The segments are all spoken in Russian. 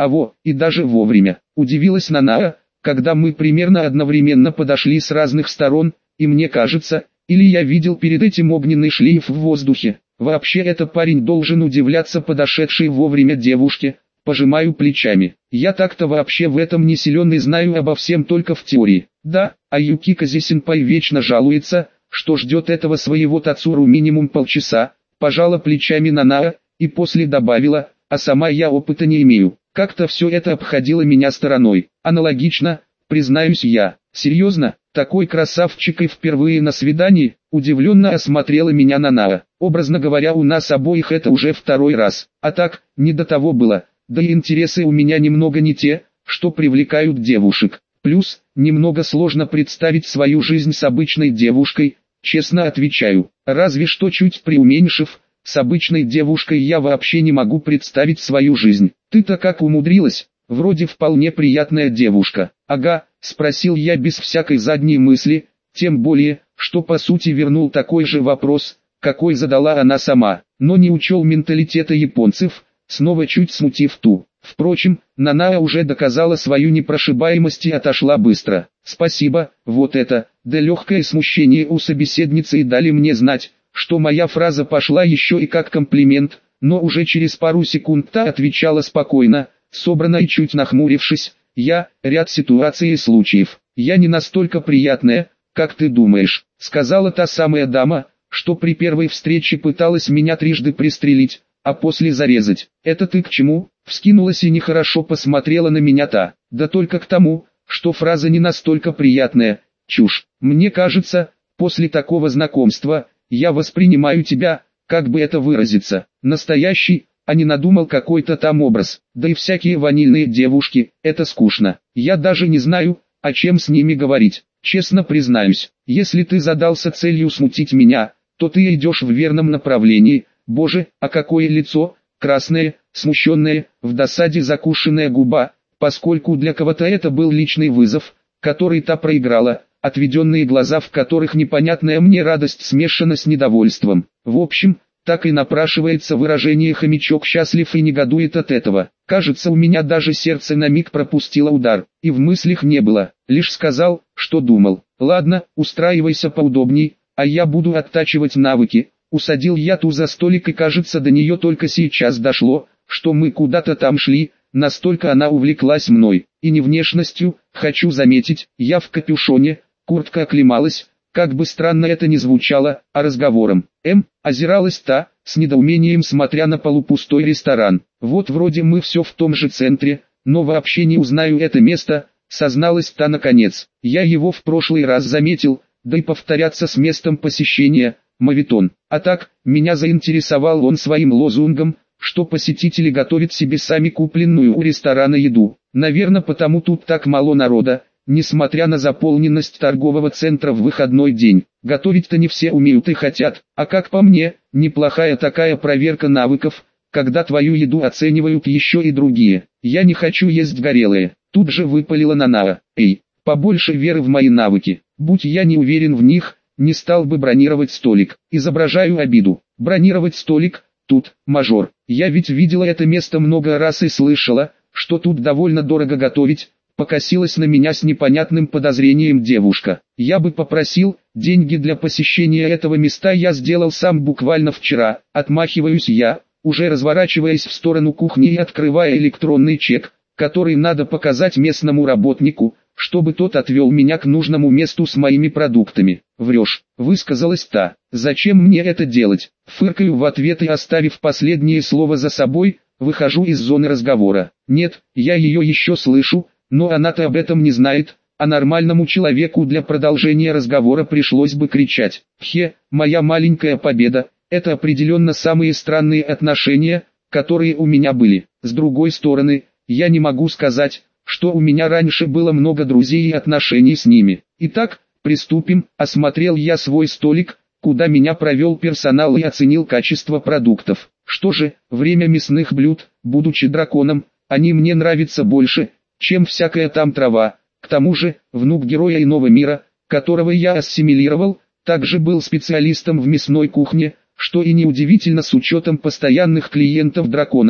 и даже вовремя. Удивилась Нанаа, когда мы примерно одновременно подошли с разных сторон, и мне кажется, или я видел перед этим огненный шлейф в воздухе. Вообще это парень должен удивляться подошедшей вовремя девушке. Пожимаю плечами. Я так-то вообще в этом не силен и знаю обо всем только в теории. Да, а Юкика-сенпай вечно жалуется, что ждет этого своего Тацуру минимум полчаса. Пожала плечами Нанаа, и после добавила, а сама я опыта не имею. Как-то все это обходило меня стороной. Аналогично, признаюсь я. Серьезно, такой красавчик и впервые на свидании? Удивленно осмотрела меня Нанаа. Образно говоря, у нас обоих это уже второй раз. А так, не до того было. Да и интересы у меня немного не те, что привлекают девушек. Плюс, немного сложно представить свою жизнь с обычной девушкой, честно отвечаю. Разве что чуть преуменьшив, с обычной девушкой я вообще не могу представить свою жизнь. Ты-то как умудрилась? Вроде вполне приятная девушка. Ага, спросил я без всякой задней мысли, тем более, что по сути вернул такой же вопрос, какой задала она сама, но не учел менталитета японцев, снова чуть смутив ту. Впрочем, Нанаа уже доказала свою непрошибаемость и отошла быстро. Спасибо, вот это, да легкое смущение у собеседницы и дали мне знать, что моя фраза пошла еще и как комплимент, но уже через пару секунд та отвечала спокойно, собрано и чуть нахмурившись, ряд ситуаций и случаев. Я не настолько приятная, как ты думаешь, сказала та самая дама, что при первой встрече пыталась меня трижды пристрелить, а после зарезать. Это ты к чему? Вскинулась и нехорошо посмотрела на меня та. Да только к тому, что фраза не настолько приятная. Чушь. Мне кажется, после такого знакомства, я воспринимаю тебя, как бы это выразиться, настоящий, а не надумал какой-то там образ. Да и всякие ванильные девушки, это скучно. Я даже не знаю, о чем с ними говорить. Честно признаюсь, если ты задался целью смутить меня, то ты идешь в верном направлении. Боже, а какое лицо, красное, смущенное, в досаде закушенная губа, поскольку для кого-то это был личный вызов, который та проиграла, отведенные глаза, в которых непонятная мне радость смешана с недовольством. В общем, так и напрашивается выражение «хомячок счастлив и негодует от этого». Кажется, у меня даже сердце на миг пропустило удар, и в мыслях не было, лишь сказал, что думал. Ладно, устраивайся поудобней, а я буду оттачивать навыки. Усадил я ту за столик, и кажется, до нее только сейчас дошло, что мы куда-то там шли, настолько она увлеклась мной. И не внешностью, хочу заметить, я в капюшоне, куртка оклемалась, как бы странно это ни звучало, а разговором. Озиралась та, с недоумением смотря на полупустой ресторан. Вот вроде мы все в том же центре, но вообще не узнаю это место, созналась та наконец. Я его в прошлый раз заметил, да и повторяться с местом посещения – моветон. А так, меня заинтересовал он своим лозунгом, что посетители готовят себе сами купленную у ресторана еду. Наверное, потому тут так мало народа, несмотря на заполненность торгового центра в выходной день. Готовить-то не все умеют и хотят, а как по мне, неплохая такая проверка навыков, когда твою еду оценивают еще и другие. Я не хочу есть горелые. Тут же выпалила Нанаа. Побольше веры в мои навыки. Будь я не уверен в них, не стал бы бронировать столик. Изображаю обиду. Бронировать столик? Тут, мажор. Я ведь видела это место много раз и слышала, что тут довольно дорого готовить. Покосилась на меня с непонятным подозрением девушка. Я бы попросил, деньги для посещения этого места я сделал сам буквально вчера. Отмахиваюсь я, уже разворачиваясь в сторону кухни и открывая электронный чек, который надо показать местному работнику, чтобы тот отвел меня к нужному месту с моими продуктами. Врешь, высказалась та. Зачем мне это делать? Фыркаю в ответ и, оставив последнее слово за собой, выхожу из зоны разговора. Нет, я ее еще слышу, но она-то об этом не знает, а нормальному человеку для продолжения разговора пришлось бы кричать. Моя маленькая победа, это определенно самые странные отношения, которые у меня были. С другой стороны, я не могу сказать, что у меня раньше было много друзей и отношений с ними. Итак, приступим. Осмотрел я свой столик, куда меня провел персонал, и оценил качество продуктов. Что же, время мясных блюд, будучи драконом, они мне нравятся больше, чем всякая там трава. К тому же, внук героя иного мира, которого я ассимилировал, также был специалистом в мясной кухне, что и неудивительно с учетом постоянных клиентов драконов,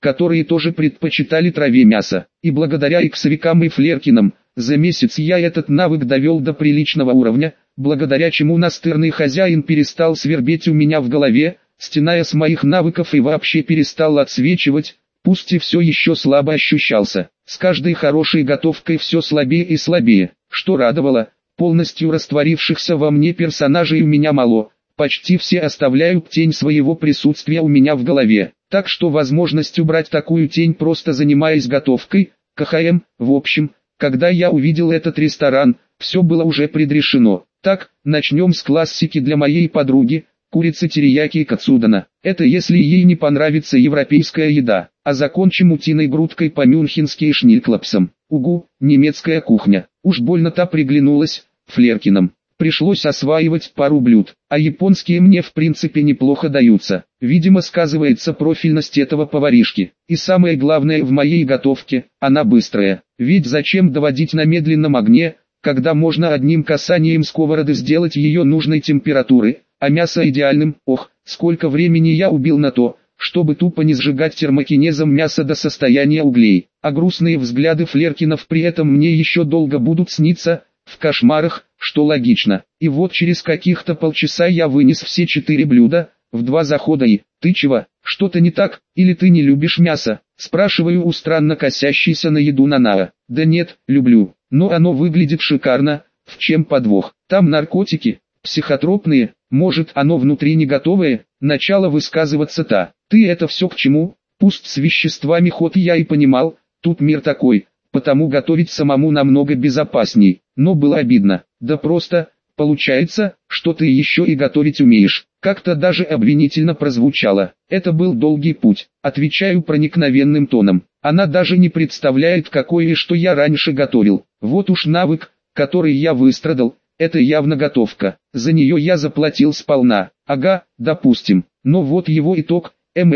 которые тоже предпочитали траве мясо. И благодаря иксовикам и Флеркинам, за месяц я этот навык довел до приличного уровня, благодаря чему настырный хозяин перестал свербеть у меня в голове, стеная с моих навыков и вообще перестал отсвечивать, пусть и все еще слабо ощущался. С каждой хорошей готовкой все слабее и слабее, что радовало, полностью растворившихся во мне персонажей у меня мало, почти все оставляют тень своего присутствия у меня в голове, так что возможность убрать такую тень, просто занимаясь готовкой, КХМ, в общем, когда я увидел этот ресторан, все было уже предрешено. Так, начнем с классики для моей подруги, курицы терияки Кацудана. Это если ей не понравится европейская еда, а закончим утиной грудкой по-мюнхенски и шнильклапсам. Угу, немецкая кухня. Уж больно-то приглянулась Флеркинам. Пришлось осваивать пару блюд, а японские мне в принципе неплохо даются. Видимо, сказывается профильность этого поваришки. И самое главное в моей готовке, она быстрая. Ведь зачем доводить на медленном огне, когда можно одним касанием сковороды сделать ее нужной температуры, а мясо идеальным. Ох, сколько времени я убил на то, чтобы тупо не сжигать термокинезом мясо до состояния углей. А грустные взгляды Флеркинов при этом мне еще долго будут сниться, в кошмарах, что логично. И вот через каких-то полчаса я вынес все 4 блюда, в 2 захода и... «Ты чего? Что-то не так? Или ты не любишь мясо?» Спрашиваю у странно косящейся на еду Нанаа. «Да нет, люблю, но оно выглядит шикарно, в чем подвох? Там наркотики, психотропные, может оно внутри не готовое?» Начало высказываться-то. «Ты это все к чему?» Пусть с веществами ход я и понимал, тут мир такой, потому готовить самому намного безопасней, но было обидно. Да просто, получается, что ты еще и готовить умеешь. Как-то даже обвинительно прозвучало. Это был долгий путь, отвечаю проникновенным тоном. Она даже не представляет, какое и что я раньше готовил. Вот уж навык, который я выстрадал, это явно готовка. За нее я заплатил сполна. Ага, допустим. Но вот его итог,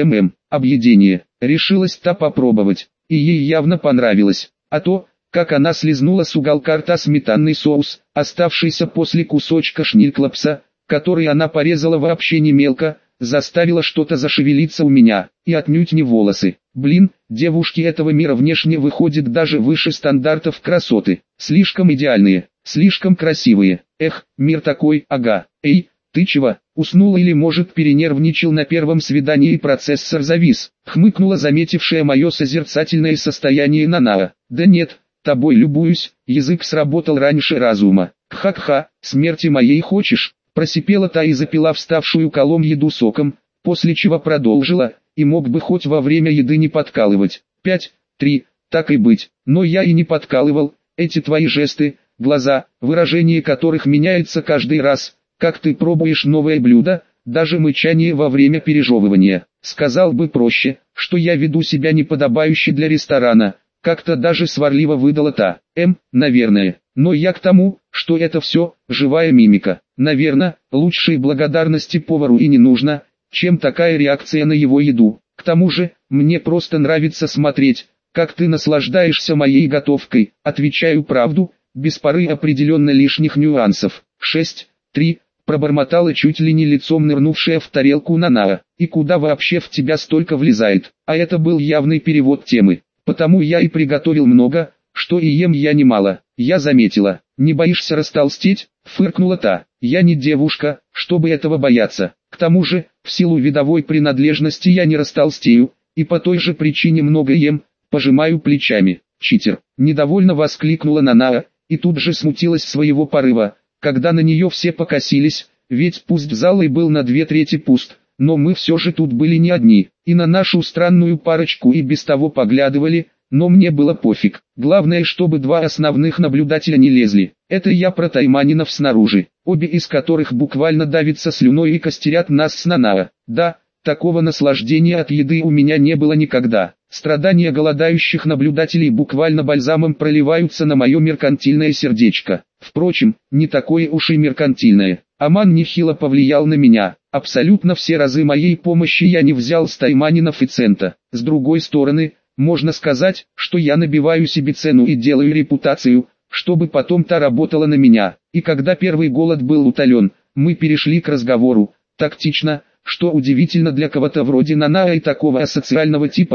объедение. Решилась-то попробовать, и ей явно понравилось. А то, как она слезнула с уголка рта сметанный соус, оставшийся после кусочка шнильклапса, который она порезала вообще не мелко, заставило что-то зашевелиться у меня, и отнюдь не волосы. Блин, девушки этого мира внешне выходят даже выше стандартов красоты. Слишком идеальные, слишком красивые. Эх, мир такой, ага. Эй, ты чего, уснул или может перенервничал на первом свидании и процессор завис? Хмыкнула заметившая мое созерцательное состояние Нанаа. Да нет, тобой любуюсь, язык сработал раньше разума. Ха-ха, смерти моей хочешь? Просипела та и запила вставшую колом еду соком, после чего продолжила, и мог бы хоть во время еды не подкалывать. 5, 3, так и быть, но я и не подкалывал, эти твои жесты, глаза, выражение которых меняется каждый раз, как ты пробуешь новое блюдо, даже мычание во время пережевывания. Сказал бы проще, что я веду себя неподобающе для ресторана, как-то даже сварливо выдала та. Наверное, но я к тому, что это все, живая мимика. Наверное, лучшей благодарности повару и не нужно, чем такая реакция на его еду. К тому же, мне просто нравится смотреть, как ты наслаждаешься моей готовкой. Отвечаю правду, без поры определенно лишних нюансов. 6, 3, пробормотала чуть ли не лицом нырнувшая в тарелку Нанаа. И куда вообще в тебя столько влезает? А это был явный перевод темы. Потому я и приготовил много, что и ем я немало. Я заметила. Не боишься растолстеть? Фыркнула та. Я не девушка, чтобы этого бояться. К тому же, в силу видовой принадлежности я не растолстею, и по той же причине много ем, пожимаю плечами. Читер. Недовольно воскликнула Нанаа, и тут же смутилась своего порыва, когда на нее все покосились, ведь пусть зал и был на 2/3 пуст, но мы все же тут были не одни, и на нашу странную парочку и без того поглядывали, но мне было пофиг. Главное, чтобы 2 основных наблюдателя не лезли. Это я про тайманинов снаружи, обе из которых буквально давятся слюной и костерят нас с Нанаа. Да, такого наслаждения от еды у меня не было никогда. Страдания голодающих наблюдателей буквально бальзамом проливаются на мое меркантильное сердечко. Впрочем, не такое уж и меркантильное. Аман нехило повлиял на меня. Абсолютно все разы моей помощи я не взял с тайманинов и цента. С другой стороны, можно сказать, что я набиваю себе цену и делаю репутацию, чтобы потом та работала на меня. И когда первый голод был утолен, мы перешли к разговору, тактично, что удивительно для кого-то вроде Нанаа и такого асоциального типа,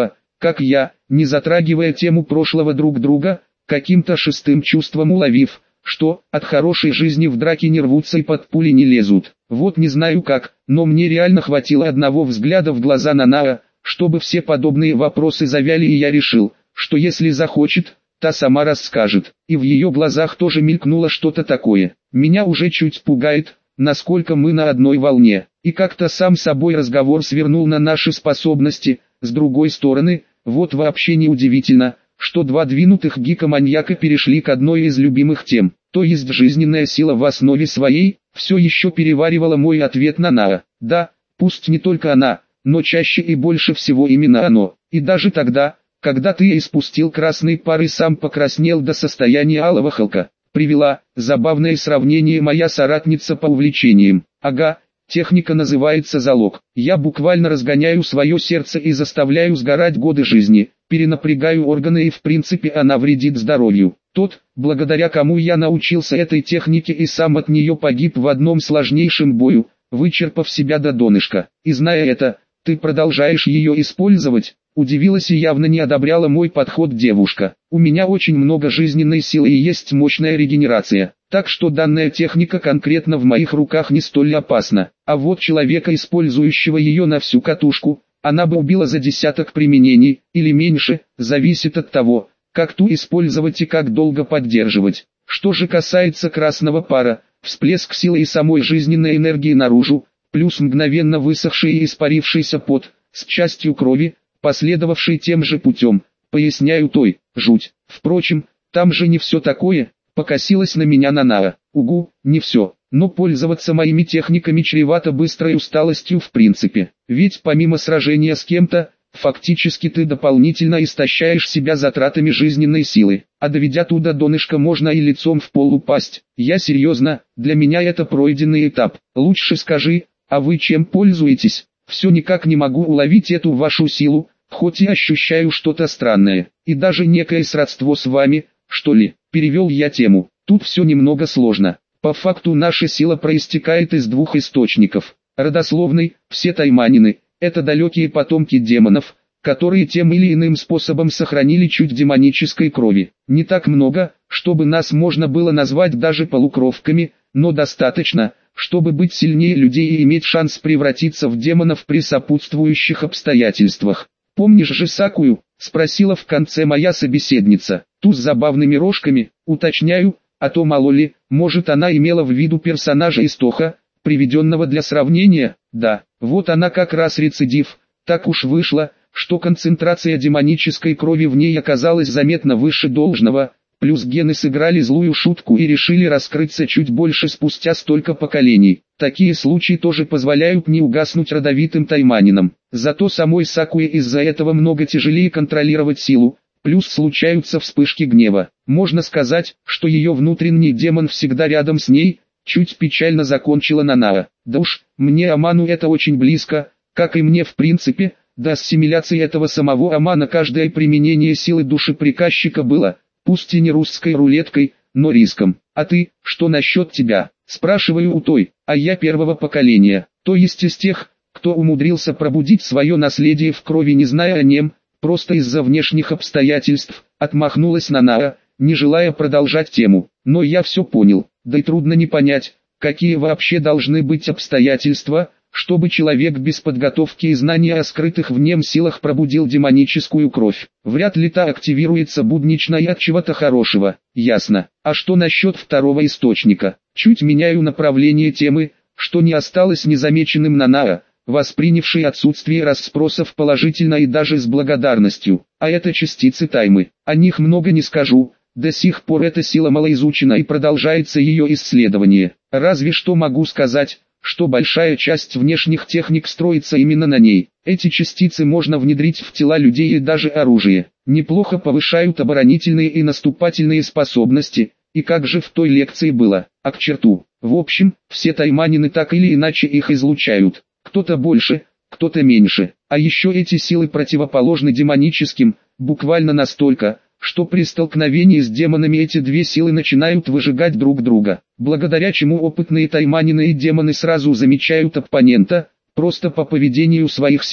как я, не затрагивая тему прошлого друг друга, каким-то шестым чувством уловив, что от хорошей жизни в драке не рвутся и под пули не лезут. Вот не знаю как, но мне реально хватило одного взгляда в глаза Нанаа, чтобы все подобные вопросы завяли, и я решил, что если захочет, та сама расскажет. И в ее глазах тоже мелькнуло что-то такое. Меня уже чуть пугает, насколько мы на одной волне. И как-то сам собой разговор свернул на наши способности. С другой стороны, вот вообще не удивительно, что два двинутых гика-маньяка перешли к одной из любимых тем. То есть жизненная сила в основе своей, все еще переваривала мой ответ на Наа. Да, пусть не только она, но чаще и больше всего именно оно. И даже тогда, когда ты испустил красный пар и сам покраснел до состояния алого халка, привела забавное сравнение моя соратница по увлечениям. Ага, техника называется залог. Я буквально разгоняю свое сердце и заставляю сгорать годы жизни, перенапрягаю органы, и в принципе она вредит здоровью. Тот, благодаря кому я научился этой технике и сам от нее погиб в одном сложнейшем бою, вычерпав себя до донышка. И зная это, ты продолжаешь ее использовать? Удивилась и явно не одобряла мой подход девушка. У меня очень много жизненной силы и есть мощная регенерация, так что данная техника конкретно в моих руках не столь опасна. А вот человека, использующего ее на всю катушку, она бы убила за десяток применений, или меньше, зависит от того, как ту использовать и как долго поддерживать. Что же касается красного пара, всплеск силы и самой жизненной энергии наружу, плюс мгновенно высохший и испарившийся пот, с частью крови, последовавший тем же путем, поясняю той, жуть. Впрочем, там же не все такое, покосилась на меня Нанаа. Угу, не все, но пользоваться моими техниками чревато быстрой усталостью в принципе. Ведь помимо сражения с кем-то, фактически ты дополнительно истощаешь себя затратами жизненной силы, а доведя туда донышко можно и лицом в пол упасть. Я серьезно, для меня это пройденный этап. Лучше скажи, а вы чем пользуетесь? Все никак не могу уловить эту вашу силу, хоть и ощущаю что-то странное, и даже некое сродство с вами, что ли. Перевел я тему. Тут все немного сложно. По факту наша сила проистекает из двух источников. Родословный, все тайманины, это далекие потомки демонов, которые тем или иным способом сохранили чуть демонической крови. Не так много, чтобы нас можно было назвать даже полукровками, но достаточно, чтобы быть сильнее людей и иметь шанс превратиться в демонов при сопутствующих обстоятельствах. «Помнишь же Сакую?» — спросила в конце моя собеседница. «Ту с забавными рожками, уточняю, а то мало ли, может она имела в виду персонажа из Тоха, приведенного для сравнения?» «Да, вот она как раз рецидив. Так уж вышло, что концентрация демонической крови в ней оказалась заметно выше должного, плюс гены сыграли злую шутку и решили раскрыться чуть больше спустя столько поколений. Такие случаи тоже позволяют не угаснуть родовитым тайманинам. Зато самой Сакуе из-за этого много тяжелее контролировать силу, плюс случаются вспышки гнева. Можно сказать, что ее внутренний демон всегда рядом с ней», чуть печально закончила Нанаа. «Да уж, мне Аману это очень близко, как и мне в принципе, до ассимиляции этого самого Амана каждое применение силы души приказчика было, пусть и не русской рулеткой, но риском. А ты, что насчет тебя?» Спрашиваю у той, а я первого поколения, то есть из тех, кто умудрился пробудить свое наследие в крови, не зная о нем, просто из-за внешних обстоятельств, отмахнулась Нанаа, не желая продолжать тему. Но я все понял, да и трудно не понять, какие вообще должны быть обстоятельства, чтобы человек без подготовки и знания о скрытых в нем силах пробудил демоническую кровь. Вряд ли та активируется буднично и от чего-то хорошего. Ясно. А что насчет второго источника? Чуть меняю направление темы, что не осталось незамеченным Нанаа, воспринявший отсутствие расспросов положительно и даже с благодарностью. А это частицы таймы. О них много не скажу. До сих пор эта сила малоизучена и продолжается ее исследование. Разве что могу сказать, что большая часть внешних техник строится именно на ней. Эти частицы можно внедрить в тела людей и даже оружие. Неплохо повышают оборонительные и наступательные способности, и как же в той лекции было, а к черту. В общем, все тайманины так или иначе их излучают. Кто-то больше, кто-то меньше. А еще эти силы противоположны демоническим, буквально настолько, что при столкновении с демонами эти две силы начинают выжигать друг друга, благодаря чему опытные тайманины и демоны сразу замечают оппонента, просто по поведению своих сил.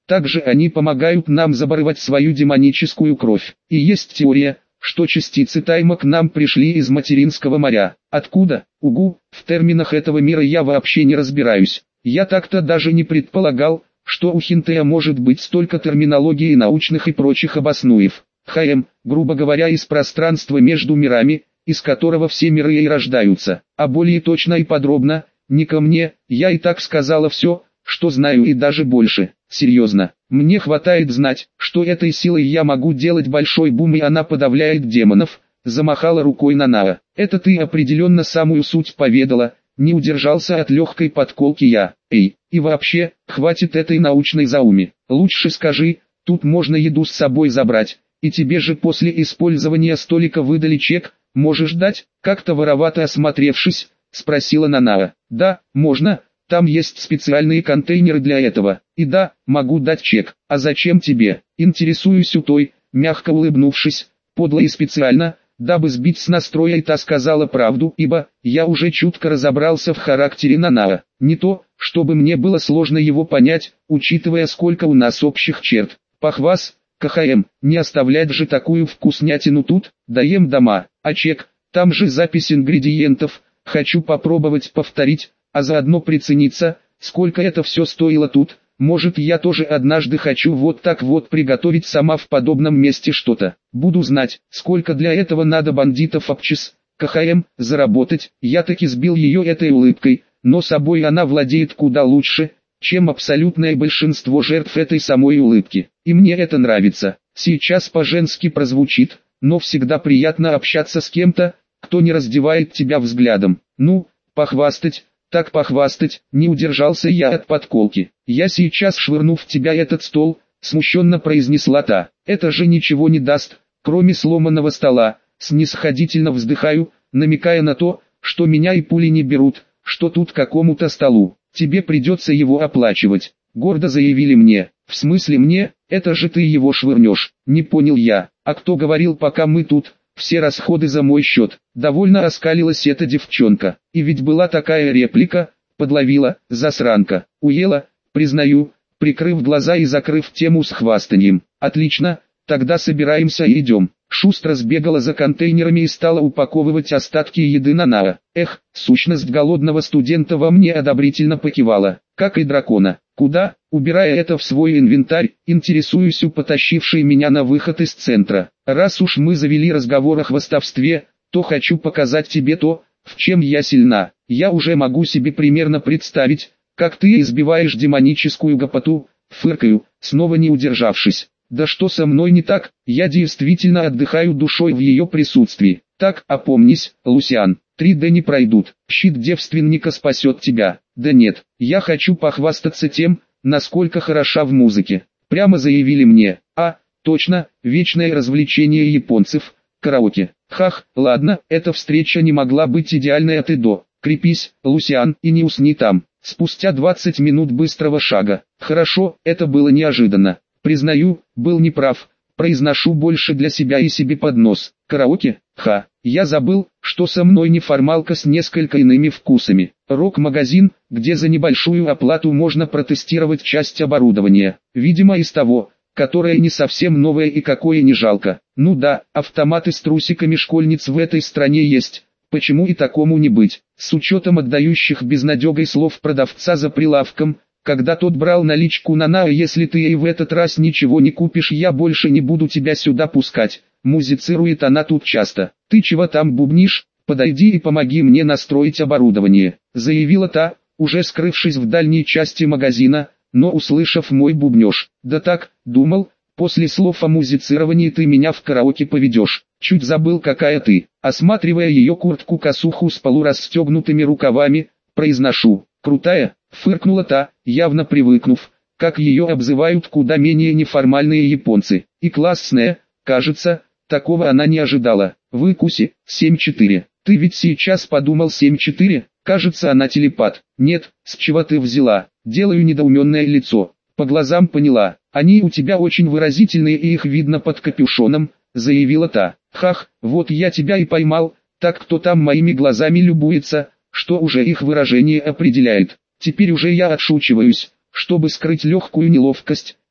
Также они помогают нам заборвать свою демоническую кровь. И есть теория, что частицы тайма к нам пришли из материнского моря. Откуда? Угу, в терминах этого мира я вообще не разбираюсь. Я так-то даже не предполагал, что у Хинтея может быть столько терминологии научных и прочих обоснуев. Грубо говоря, из пространства между мирами, из которого все миры и рождаются. А более точно и подробно, не ко мне, я и так сказала все, что знаю, и даже больше. Серьезно, мне хватает знать, что этой силой я могу делать большой бум, и она подавляет демонов. Замахала рукой Нанаа. Это ты определенно самую суть поведала. Не удержался от легкой подколки я. Эй, и вообще, хватит этой научной зауми. Лучше скажи, тут можно еду с собой забрать, и тебе же после использования столика выдали чек, можешь дать? Как-то воровато осмотревшись, спросила Нанаа. Да, можно, там есть специальные контейнеры для этого. И да, могу дать чек. А зачем тебе? Интересуюсь у той, мягко улыбнувшись, подло и специально, дабы сбить с настроя, и та сказала правду, ибо я уже чутко разобрался в характере Нанаа. Не то, чтобы мне было сложно его понять, учитывая сколько у нас общих черт. Похвас, КХМ, не оставлять же такую вкуснятину тут, даем дома, а чек, там же запись ингредиентов, хочу попробовать повторить, а заодно прицениться, сколько это все стоило тут. Может, я тоже однажды хочу вот так вот приготовить сама в подобном месте что-то. Буду знать, сколько для этого надо бандитов обчес. КХМ, заработать. Я таки сбил ее этой улыбкой, но собой она владеет куда лучше, чем абсолютное большинство жертв этой самой улыбки. И мне это нравится. Сейчас по-женски прозвучит, но всегда приятно общаться с кем-то, кто не раздевает тебя взглядом. Ну, похвастать. Так похвастать, не удержался я от подколки. Я сейчас швырну в тебя этот стол, смущенно произнесла та. Это же ничего не даст, кроме сломанного стола. Снисходительно вздыхаю, намекая на то, что меня и пули не берут, что тут какому-то столу. Тебе придется его оплачивать. Гордо заявили мне. В смысле мне? Это же ты его швырнешь. Не понял я. А кто говорил, пока мы тут? Все расходы за мой счет. Довольно оскалилась эта девчонка. И ведь была такая реплика, подловила, засранка. Уела, признаю, прикрыв глаза и закрыв тему с хвастаньем. Отлично, тогда собираемся и идем. Шустро сбегала за контейнерами и стала упаковывать остатки еды Нанаа. Эх, сущность голодного студента во мне одобрительно покивала, как и дракона. Куда? Убирая это в свой инвентарь, интересуюсь у потащившей меня на выход из центра. Раз уж мы завели разговор о хвастовстве, то хочу показать тебе то, в чем я сильна. Я уже могу себе примерно представить, как ты избиваешь демоническую гопоту, фыркаю, снова не удержавшись. Да что со мной не так, я действительно отдыхаю душой в ее присутствии. Так, опомнись, Лусиан, 3D не пройдут, щит девственника спасет тебя. Да нет, я хочу похвастаться тем, насколько хороша в музыке. Прямо заявили мне. А, точно, вечное развлечение японцев, караоке. Хах, ладно, эта встреча не могла быть идеальной от и до. Крепись, Лусиан, и не усни там. Спустя 20 минут быстрого шага. Хорошо, это было неожиданно. Признаю, был неправ. Произношу больше для себя и себе под нос. Караоке? Ха, я забыл, что со мной неформалка с несколько иными вкусами. Рок-магазин, где за небольшую оплату можно протестировать часть оборудования. Видимо, из того, которое не совсем новое и какое не жалко. Ну да, автоматы с трусиками школьниц в этой стране есть. Почему и такому не быть? С учетом отдающих безнадегой слов продавца за прилавком, когда тот брал наличку Нанаа, если ты и в этот раз ничего не купишь, я больше не буду тебя сюда пускать. Музицирует она тут часто. Ты чего там бубнишь? Подойди и помоги мне настроить оборудование, заявила та, уже скрывшись в дальней части магазина, но услышав мой бубнеж. Да так, думал, после слов о музицировании ты меня в караоке поведешь. Чуть забыл, какая ты. Осматривая ее куртку-косуху с полурасстегнутыми рукавами, произношу. Крутая, фыркнула та, явно привыкнув, как ее обзывают куда менее неформальные японцы. И классная, кажется, такого она не ожидала. Выкуси, 7-4. Ты ведь сейчас подумал 7-4? Кажется, она телепат. Нет, с чего ты взяла? Делаю недоуменное лицо. По глазам поняла. Они у тебя очень выразительные и их видно под капюшоном, заявила та. Хах, вот я тебя и поймал. Так кто там моими глазами любуется, что уже их выражение определяет. Теперь уже я отшучиваюсь, чтобы скрыть легкую неловкость,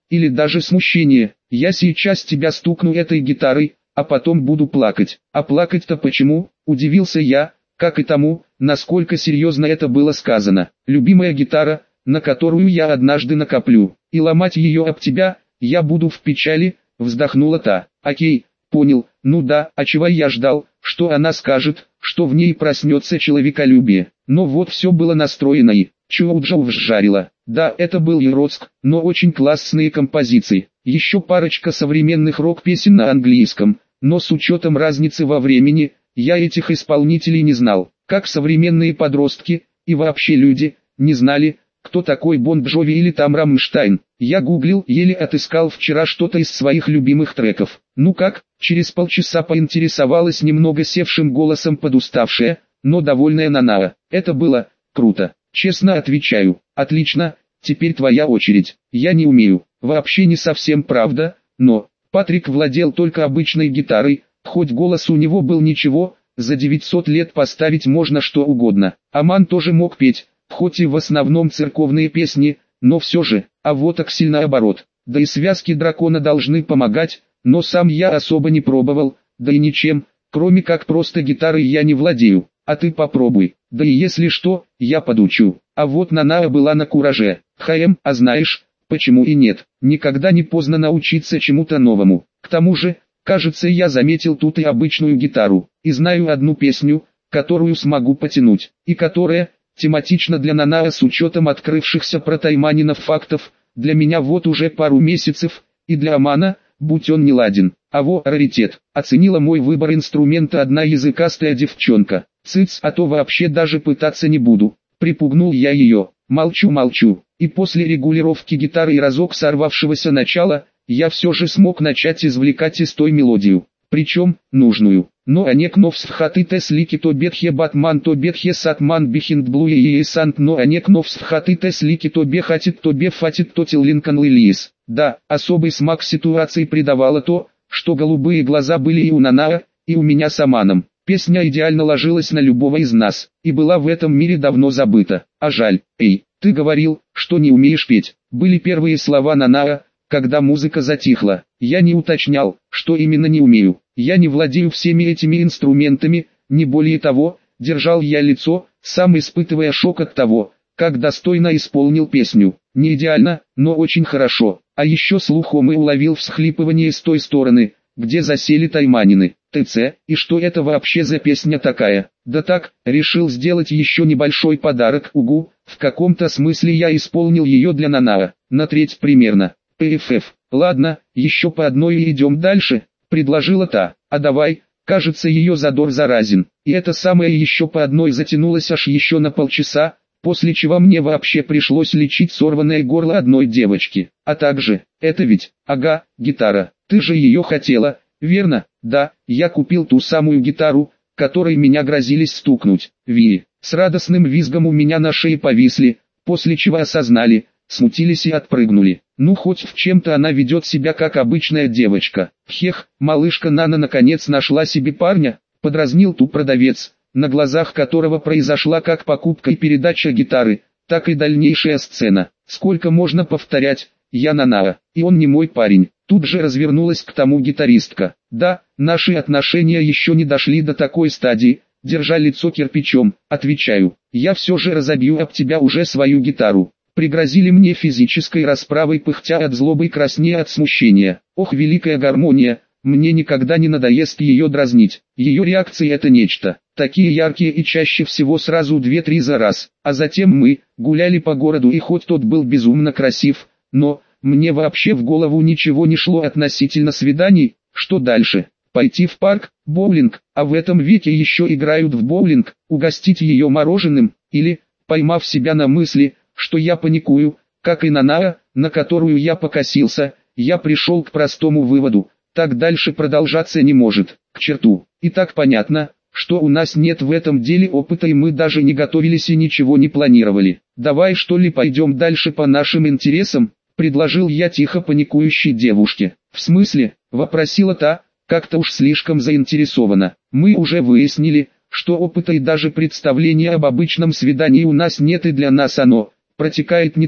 или даже смущение. Я сейчас тебя стукну этой гитарой, а потом буду плакать. А плакать-то почему? Удивился я, как и тому, насколько серьезно это было сказано. Любимая гитара, на которую я однажды накоплю, и ломать ее об тебя, я буду в печали, вздохнула та. Окей, понял, ну да, а чего я ждал, что она скажет, что в ней проснется человеколюбие. Но вот все было настроено и чуджа вжарила. Да, это был Иродск, но очень классные композиции. Еще парочка современных рок-песен на английском, но с учетом разницы во времени, я этих исполнителей не знал, как современные подростки, и вообще люди, не знали, кто такой Бон Джови или там Раммштайн. Я гуглил, еле отыскал вчера что-то из своих любимых треков. Ну как, через полчаса поинтересовалась немного севшим голосом подуставшая, но довольная Нанаа. Это было круто, честно отвечаю. Отлично, теперь твоя очередь. Я не умею, вообще не совсем правда, но Патрик владел только обычной гитарой, хоть голос у него был ничего, за 900 лет поставить можно что угодно. Аман тоже мог петь, хоть и в основном церковные песни, но все же, а вот Аксель наоборот. Да и связки дракона должны помогать, но сам я особо не пробовал, да и ничем, кроме как просто гитарой я не владею. А ты попробуй, да и если что, я подучу. А вот Нанаа была на кураже. А знаешь, почему и нет, никогда не поздно научиться чему-то новому. К тому же, кажется, я заметил тут и обычную гитару, и знаю одну песню, которую смогу потянуть, и которая тематично для Нанаа с учетом открывшихся про тайманинов фактов, для меня вот уже пару месяцев, и для Амана, будь он не ладен. А во раритет, оценила мой выбор инструмента одна языкастая девчонка. Цыц, а то вообще даже пытаться не буду. Припугнул я ее. Молчу, и после регулировки гитары и разок сорвавшегося начала, я все же смог начать извлекать из той мелодию. Причем, нужную. Но анекновс в хаты теслики то бетхе батман то бетхе сатман бихиндблуе и сант но анекновс в хаты теслики то бехатит то бефатит то тиллинкан лилиес. Да, особый смак ситуации придавало то, что голубые глаза были и у Нанаа, и у меня с Аманом. Песня идеально ложилась на любого из нас, и была в этом мире давно забыта. А жаль, эй, ты говорил, что не умеешь петь. Были первые слова Нанаа, когда музыка затихла. Я не уточнял, что именно не умею. Я не владею всеми этими инструментами, не более того, держал я лицо, сам испытывая шок от того, как достойно исполнил песню. Не идеально, но очень хорошо. А еще слухом и уловил всхлипывание с той стороны, где засели тайманины. ТЦ, и что это вообще за песня такая? Да так, решил сделать еще небольшой подарок, угу, в каком-то смысле я исполнил ее для Нанаа, на треть примерно. ПФФ, ладно, еще по одной и идем дальше, предложила та, а давай, кажется ее задор заразен. И это самое еще по одной затянулось аж еще на полчаса, после чего мне вообще пришлось лечить сорванное горло одной девочки. А также, это ведь, ага, гитара, ты же ее хотела, верно? Да, я купил ту самую гитару, которой меня грозились стукнуть. Ви, с радостным визгом у меня на шее повисли, после чего осознали, смутились и отпрыгнули. Ну хоть в чем-то она ведет себя как обычная девочка. Хех, малышка Нана наконец нашла себе парня, подразнил ту продавец, на глазах которого произошла как покупка и передача гитары, так и дальнейшая сцена. Сколько можно повторять, я Нанаа, и он не мой парень. Тут же развернулась к тому гитаристка. Да, наши отношения еще не дошли до такой стадии, держа лицо кирпичом, отвечаю. Я все же разобью об тебя уже свою гитару. Пригрозили мне физической расправой, пыхтя от злобы и краснея от смущения. Ох, великая гармония, мне никогда не надоест ее дразнить. Ее реакции это нечто. Такие яркие и чаще всего сразу 2-3 за раз. А затем мы гуляли по городу, и хоть тот был безумно красив, но мне вообще в голову ничего не шло относительно свиданий. Что дальше? Пойти в парк, боулинг, а в этом веке еще играют в боулинг, угостить ее мороженым, или, поймав себя на мысли, что я паникую, как и Нанаа, на которую я покосился, я пришел к простому выводу: так дальше продолжаться не может, к черту. И так понятно, что у нас нет в этом деле опыта, и мы даже не готовились и ничего не планировали. Давай что ли пойдем дальше по нашим интересам, предложил я тихо паникующей девушке. В смысле, вопросила та, как-то уж слишком заинтересована. Мы уже выяснили, что опыта и даже представления об обычном свидании у нас нет, и для нас оно протекает не так,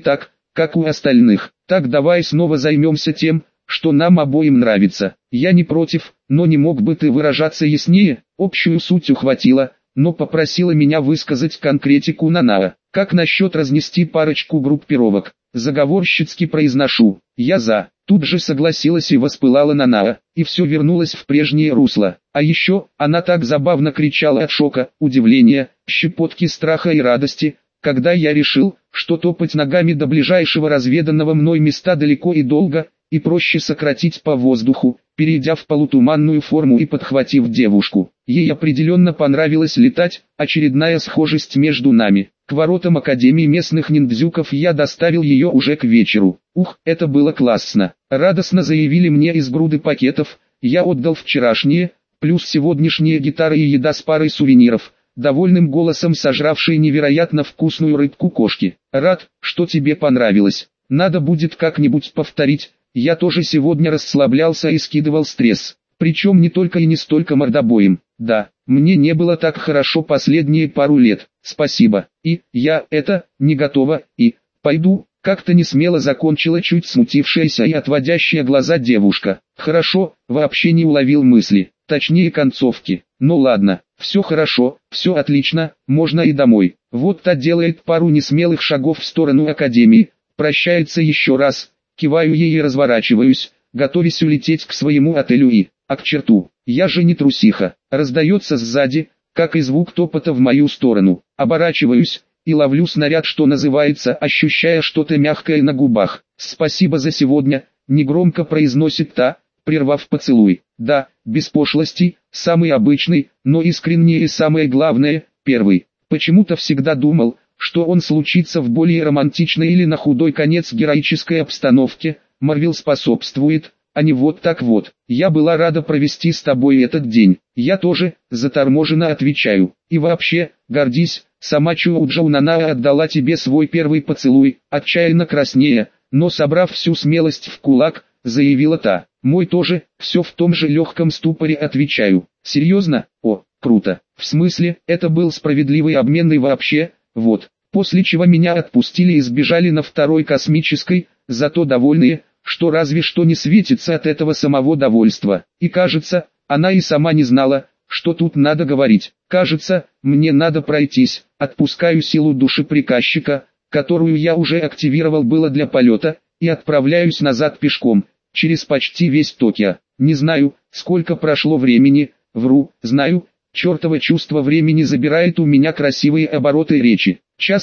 как у остальных. Так давай снова займемся тем, что нам обоим нравится. Я не против, но не мог бы ты выражаться яснее? Общую суть ухватила, но попросила меня высказать конкретику Нанаа. Как насчет разнести парочку группировок? Заговорщицки произношу. Я за. Тут же согласилась и воспылала Нанаа, и все вернулось в прежнее русло. А еще, она так забавно кричала от шока, удивления, щепотки страха и радости, когда я решил, что топать ногами до ближайшего разведанного мной места далеко и долго, и проще сократить по воздуху, перейдя в полутуманную форму и подхватив девушку. Ей определенно понравилось летать, очередная схожесть между нами. К воротам Академии местных ниндзюков я доставил ее уже к вечеру. Ух, это было классно. Радостно заявили мне из груды пакетов, я отдал вчерашние, плюс сегодняшние гитары и еда с парой сувениров, довольным голосом сожравшей невероятно вкусную рыбку кошки. Рад, что тебе понравилось. Надо будет как-нибудь повторить. Я тоже сегодня расслаблялся и скидывал стресс. Причем не только и не столько мордобоем. Да, мне не было так хорошо последние пару лет. Спасибо. И, я, не готова, и, пойду, как-то несмело закончила чуть смутившаяся и отводящая глаза девушка. Хорошо, вообще не уловил мысли, точнее концовки. Ну ладно, все хорошо, все отлично, можно и домой. Вот та делает пару несмелых шагов в сторону Академии, прощается еще раз. Киваю ей и разворачиваюсь, готовясь улететь к своему отелю и, а к черту, я же не трусиха. Раздается сзади, как и звук топота в мою сторону. Оборачиваюсь и ловлю снаряд, что называется, ощущая что-то мягкое на губах. «Спасибо за сегодня», негромко произносит та, прервав поцелуй. Да, без пошлости, самый обычный, но искренний и самое главное, первый. Почему-то всегда думал, что он случится в более романтичной или на худой конец героической обстановке, Марвел способствует, а не вот так вот. Я была рада провести с тобой этот день. Я тоже, заторможенно отвечаю. И вообще, гордись, сама Чуоджоу Нанаа отдала тебе свой первый поцелуй, отчаянно краснея, но собрав всю смелость в кулак, заявила та. Мой тоже, все в том же легком ступоре отвечаю. Серьезно? О, круто. В смысле, это был справедливый обмен и вообще... Вот, после чего меня отпустили и сбежали на второй космической, зато довольные, что разве что не светится от этого самого довольства. И кажется, она и сама не знала, что тут надо говорить. Кажется, мне надо пройтись, отпускаю силу души приказчика, которую я уже активировал было для полета, и отправляюсь назад пешком, через почти весь Токио. Не знаю, сколько прошло времени, вру, знаю. Чёртово чувство времени забирает у меня красивые обороты речи.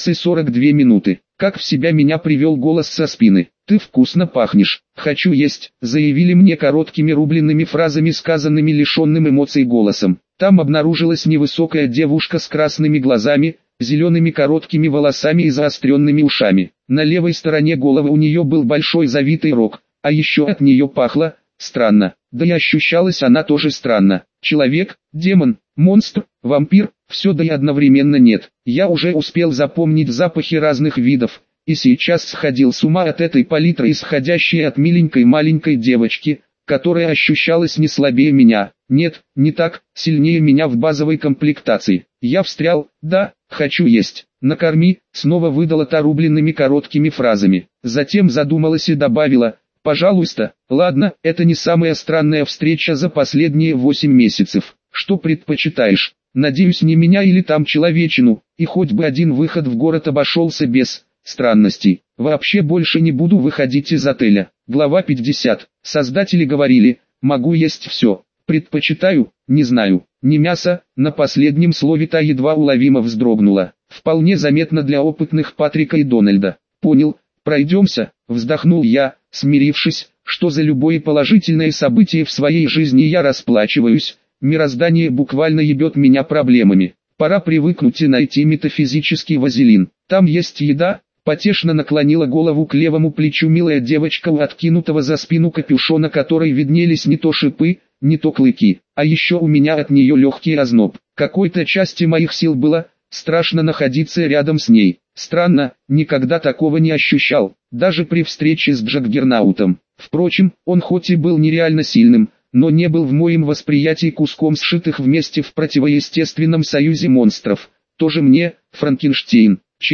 1:42 минуты. Как в себя меня привел голос со спины. «Ты вкусно пахнешь, хочу есть», заявили мне короткими рубленными фразами, сказанными лишенным эмоций голосом. Там обнаружилась невысокая девушка с красными глазами, зелеными короткими волосами и заостренными ушами. На левой стороне головы у нее был большой завитый рог, а еще от нее пахло, странно, да и ощущалась она тоже странно. Человек, демон, монстр, вампир, все да и одновременно нет. Я уже успел запомнить запахи разных видов, и сейчас сходил с ума от этой палитры, исходящей от миленькой маленькой девочки, которая ощущалась не слабее меня. Нет, не так, сильнее меня в базовой комплектации. Я встрял, да, хочу есть. Накорми, снова выдала та рубленными короткими фразами. Затем задумалась и добавила: пожалуйста. Ладно, это не самая странная встреча за последние 8 месяцев. Что предпочитаешь? Надеюсь, не меня или там человечину, и хоть бы один выход в город обошелся без странностей. Вообще больше не буду выходить из отеля. Глава 50. Создатели говорили, могу есть все. Предпочитаю, не знаю. Не мясо. На последнем слове та едва уловимо вздрогнула. Вполне заметно для опытных Патрика и Дональда. Понял, пройдемся, вздохнул я, смирившись, что за любое положительное событие в своей жизни я расплачиваюсь. Мироздание буквально ебет меня проблемами. Пора привыкнуть и найти метафизический вазелин. Там есть еда. Потешно наклонила голову к левому плечу милая девочка у откинутого за спину капюшона, которой виднелись не то шипы, не то клыки. А еще у меня от нее легкий озноб. Какой-то части моих сил было страшно находиться рядом с ней. Странно, никогда такого не ощущал, даже при встрече с Джаггернаутом. Впрочем, он хоть и был нереально сильным, но не был в моем восприятии куском сшитых вместе в противоестественном союзе монстров. Тоже мне, Франкенштейн. Черт,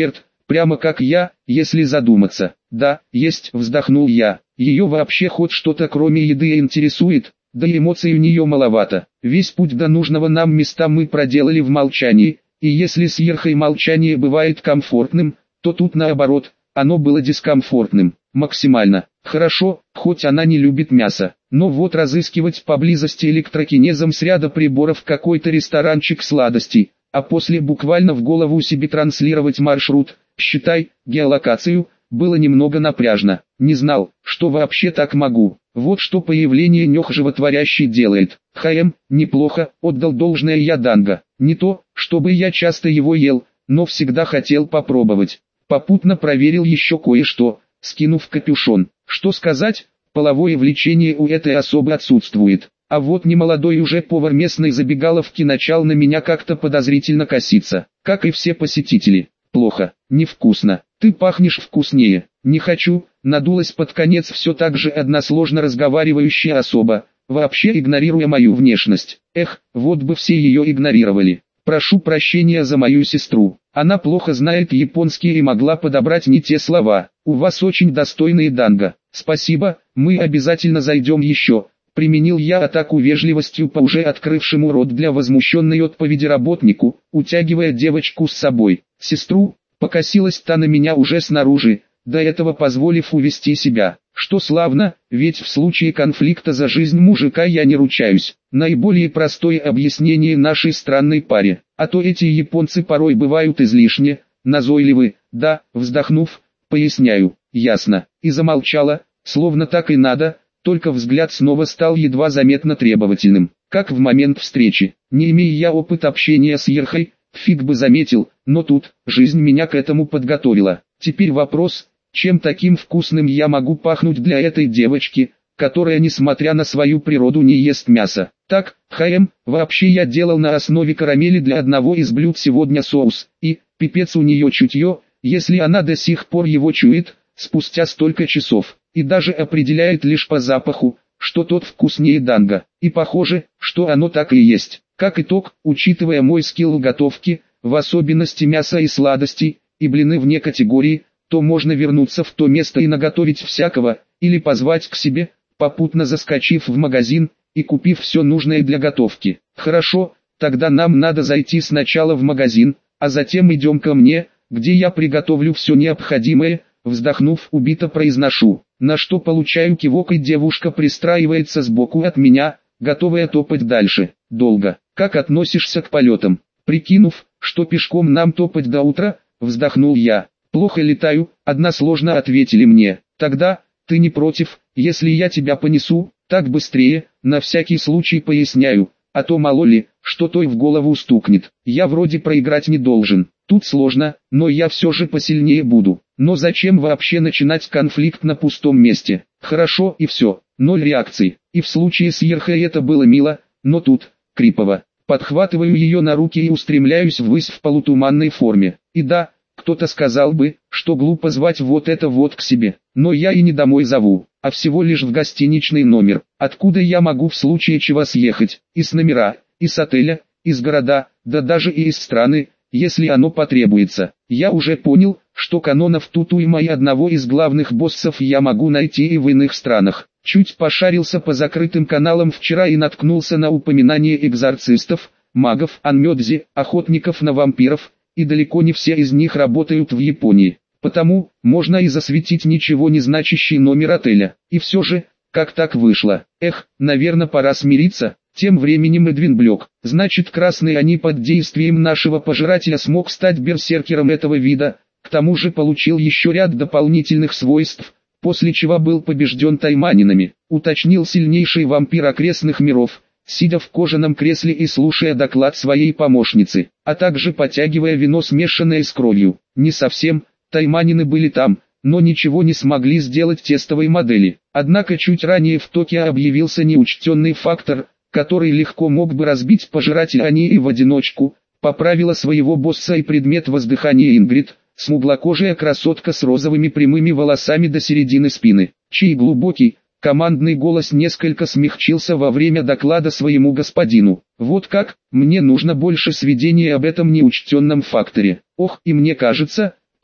прямо как я, если задуматься. Да, есть, вздохнул я. Ее вообще хоть что-то кроме еды интересует, да и эмоций у нее маловато. Весь путь до нужного нам места мы проделали в молчании, и если с Ерхой молчание бывает комфортным, то тут наоборот, оно было дискомфортным, максимально. Хорошо, хоть она не любит мясо, но вот разыскивать поблизости электрокинезом с ряда приборов какой-то ресторанчик сладостей, а после буквально в голову себе транслировать маршрут, считай, геолокацию, было немного напряжно. Не знал, что вообще так могу. Вот что появление Нёх животворящий делает. Неплохо, отдал должное я Данго. Не то, чтобы я часто его ел, но всегда хотел попробовать. Попутно проверил еще кое-что, скинув капюшон. Что сказать, половое влечение у этой особы отсутствует. А вот немолодой уже повар местной забегаловки начал на меня как-то подозрительно коситься. Как и все посетители. Плохо, невкусно. Ты пахнешь вкуснее. Не хочу, надулась под конец все так же односложно разговаривающая особа, вообще игнорируя мою внешность. Эх, вот бы все ее игнорировали. Прошу прощения за мою сестру. Она плохо знает японский и могла подобрать не те слова. У вас очень достойные Данго. Спасибо, мы обязательно зайдем еще. Применил я атаку вежливостью по уже открывшему рот для возмущенной отповеди работнику, утягивая девочку с собой. Сестру, покосилась та на меня уже снаружи, до этого позволив увести себя. Что славно, ведь в случае конфликта за жизнь мужика я не ручаюсь. Наиболее простое объяснение нашей странной паре. А то эти японцы порой бывают излишне назойливы. Да, вздохнув, поясняю. Ясно. И замолчала, словно так и надо, только взгляд снова стал едва заметно требовательным. Как в момент встречи. Не имея я опыт общения с Ерхой, фиг бы заметил, но тут, жизнь меня к этому подготовила. Теперь вопрос, чем таким вкусным я могу пахнуть для этой девочки, которая несмотря на свою природу не ест мясо. Так, вообще я делал на основе карамели для одного из блюд сегодня соус, и, пипец у нее чутье, если она до сих пор его чует, спустя столько часов, и даже определяет лишь по запаху, что тот вкуснее Данго, и похоже, что оно так и есть. Как итог, учитывая мой скилл готовки, в особенности мяса и сладостей, и блины вне категории, то можно вернуться в то место и наготовить всякого, или позвать к себе, попутно заскочив в магазин, и купив все нужное для готовки. Хорошо, тогда нам надо зайти сначала в магазин, а затем идем ко мне, где я приготовлю все необходимое, вздохнув убито произношу, на что получаю кивок и девушка пристраивается сбоку от меня, готовая топать дальше. Долго. Как относишься к полетам? Прикинув, что пешком нам топать до утра, вздохнул я. Плохо летаю, односложно ответили мне. Тогда, ты не против, если я тебя понесу, так быстрее, на всякий случай поясняю, а то мало ли, что той в голову стукнет. Я вроде проиграть не должен. Тут сложно, но я все же посильнее буду. Но зачем вообще начинать конфликт на пустом месте? Хорошо и все, ноль реакций. И в случае с Ерхой это было мило, но тут, крипово. Подхватываю ее на руки и устремляюсь ввысь в полутуманной форме. И да, кто-то сказал бы, что глупо звать вот это вот к себе. Но я и не домой зову, а всего лишь в гостиничный номер. Откуда я могу в случае чего съехать? Из номера, из отеля, из города, да даже и из страны, если оно потребуется. Я уже понял, что канонов тут уйма и одного из главных боссов я могу найти и в иных странах. Чуть пошарился по закрытым каналам вчера и наткнулся на упоминание экзорцистов, магов, анмёдзи, охотников на вампиров, и далеко не все из них работают в Японии. Потому, можно и засветить ничего не значащий номер отеля. И все же, как так вышло? Наверное пора смириться. Тем временем Эдвин блек. Значит, красный они под действием нашего пожирателя смог стать берсеркером этого вида, к тому же получил еще ряд дополнительных свойств, после чего был побежден тайманинами, уточнил сильнейший вампир окрестных миров, сидя в кожаном кресле и слушая доклад своей помощницы, а также потягивая вино, смешанное с кровью. Не совсем, тайманины были там, но ничего не смогли сделать тестовой модели. Однако чуть ранее в Токио объявился неучтенный фактор, который легко мог бы разбить пожирателя они и в одиночку, поправила своего босса и предмет воздыхания Ингрид, смуглокожая красотка с розовыми прямыми волосами до середины спины, чей глубокий, командный голос несколько смягчился во время доклада своему господину. Вот как, мне нужно больше сведений об этом неучтенном факторе. Ох, и мне кажется,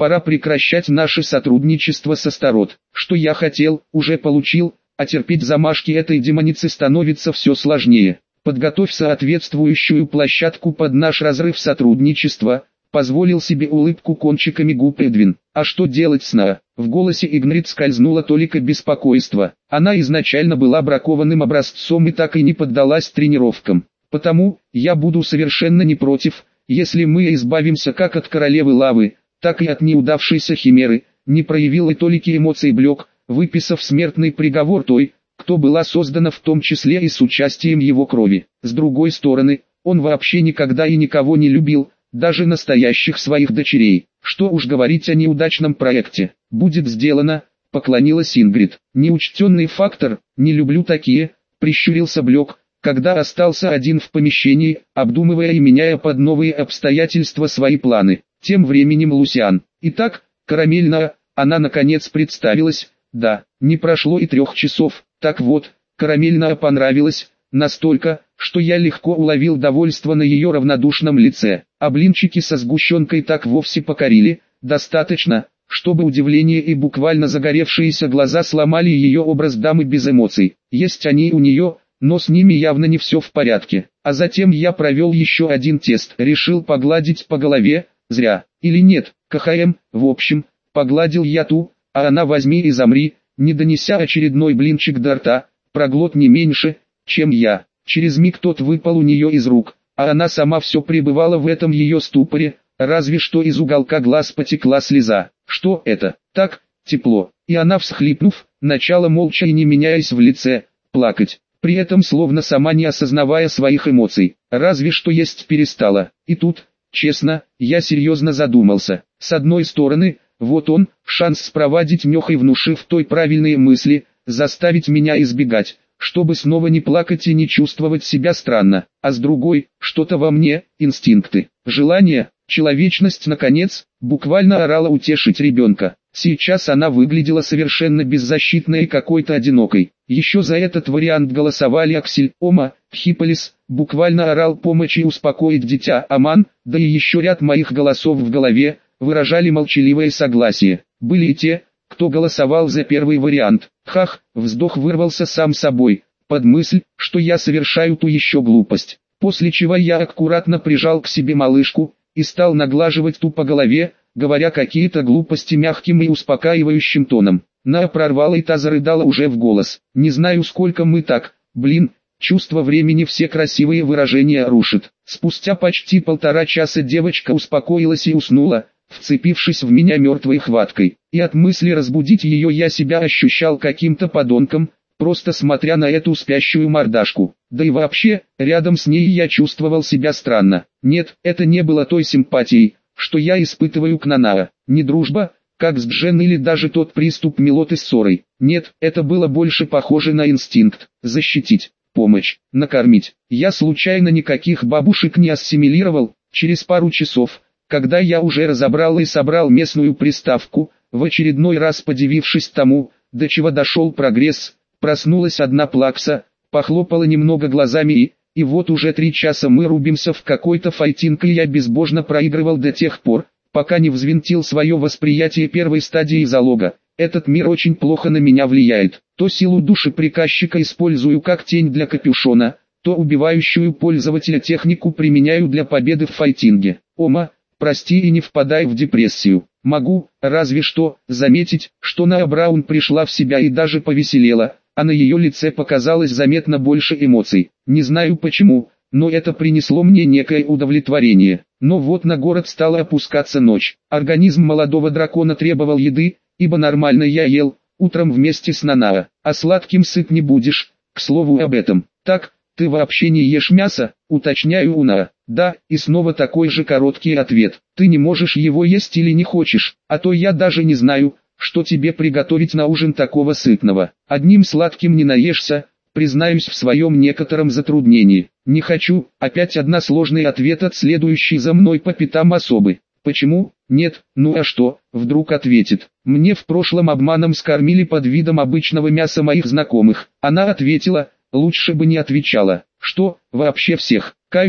Пора прекращать наше сотрудничество с Астарот. Что я хотел, уже получил, а терпеть замашки этой демоницы становится все сложнее. Подготовь соответствующую площадку под наш разрыв сотрудничества, позволил себе улыбку кончиками губ Эдвин. А что делать с Наа? В голосе Игнрид скользнуло толика беспокойства. Она изначально была бракованным образцом и так и не поддалась тренировкам. Потому, я буду совершенно не против, если мы избавимся как от королевы лавы, так и от неудавшейся химеры, не проявил и толики эмоций Блек, выписав смертный приговор той, кто была создана в том числе и с участием его крови. С другой стороны, он вообще никогда и никого не любил, даже настоящих своих дочерей. Что уж говорить о неудачном проекте. Будет сделано, поклонилась Ингрид. Неучтенный фактор, не люблю такие, прищурился Блек, когда остался один в помещении, обдумывая и меняя под новые обстоятельства свои планы. Тем временем Лусиан. Итак, карамельная, она наконец представилась. Да, не прошло и 3 часов. Так вот, карамельная понравилась, настолько, что я легко уловил довольство на ее равнодушном лице. А блинчики со сгущенкой так вовсе покорили, достаточно, чтобы удивление и буквально загоревшиеся глаза сломали ее образ дамы без эмоций. Есть они у нее, но с ними явно не все в порядке. А затем я провел еще один тест. Решил погладить по голове, зря. Или нет, КХМ, в общем, погладил я ту, а она возьми и замри, не донеся очередной блинчик до рта, проглот не меньше, чем я. Через миг тот выпал у нее из рук, а она сама все пребывала в этом ее ступоре, разве что из уголка глаз потекла слеза. Что это? Так, тепло. И она, всхлипнув, начала молча и не меняясь в лице, плакать. При этом словно сама не осознавая своих эмоций, разве что есть перестала. И тут, честно, я серьезно задумался. С одной стороны, вот он, шанс спровадить Мёха и внушив той правильные мысли, заставить меня избегать, чтобы снова не плакать и не чувствовать себя странно. А с другой, что-то во мне, инстинкты, желание, человечность наконец, буквально орала утешить ребенка. Сейчас она выглядела совершенно беззащитной и какой-то одинокой. Еще за этот вариант голосовали Аксель, Ома, Хиполис, буквально орал помочь и успокоить дитя Аман, да и еще ряд моих голосов в голове, выражали молчаливое согласие. Были и те, кто голосовал за первый вариант. Хах, вздох вырвался сам собой, под мысль, что я совершаю ту еще глупость. После чего я аккуратно прижал к себе малышку, и стал наглаживать ту по голове, говоря какие-то глупости мягким и успокаивающим тоном. Наа прорвала и та зарыдала уже в голос. Не знаю сколько мы так, чувство времени все красивые выражения рушит. Спустя почти 1,5 часа девочка успокоилась и уснула, вцепившись в меня мертвой хваткой. И от мысли разбудить ее я себя ощущал каким-то подонком, просто смотря на эту спящую мордашку. Да и вообще, рядом с ней я чувствовал себя странно. Нет, это не было той симпатией, что я испытываю к Нанаа. Не дружба, как с Джен или даже тот приступ милоты с ссорой. Нет, это было больше похоже на инстинкт. Защитить, помочь, накормить. Я случайно никаких бабушек не ассимилировал. Через пару часов, когда я уже разобрал и собрал местную приставку, в очередной раз подивившись тому, до чего дошел прогресс, проснулась одна плакса, похлопала немного глазами и вот уже 3 часа мы рубимся в какой-то файтинг, и я безбожно проигрывал до тех пор, пока не взвинтил свое восприятие первой стадии залога. Этот мир очень плохо на меня влияет. То силу души приказчика использую как тень для капюшона, то убивающую пользователя технику применяю для победы в файтинге. Ома, прости и не впадай в депрессию. Могу, разве что, заметить, что Наа Браун пришла в себя и даже повеселела, а на ее лице показалось заметно больше эмоций. Не знаю почему, но это принесло мне некое удовлетворение. Но вот на город стала опускаться ночь. Организм молодого дракона требовал еды, ибо нормально я ел, утром вместе с Нанаа. А сладким сыт не будешь, к слову об этом. Так, ты вообще не ешь мясо, уточняю у Наа. Да, и снова такой же короткий ответ. Ты не можешь его есть или не хочешь, а то я даже не знаю, что тебе приготовить на ужин такого сытного. Одним сладким не наешься, признаюсь в своем некотором затруднении. Не хочу, опять односложный ответ от следующей за мной по пятам особы. Почему? Нет, ну а что, вдруг ответит. Мне в прошлом обманом скормили под видом обычного мяса моих знакомых. Она ответила, лучше бы не отвечала. Что, вообще всех? Каюсь,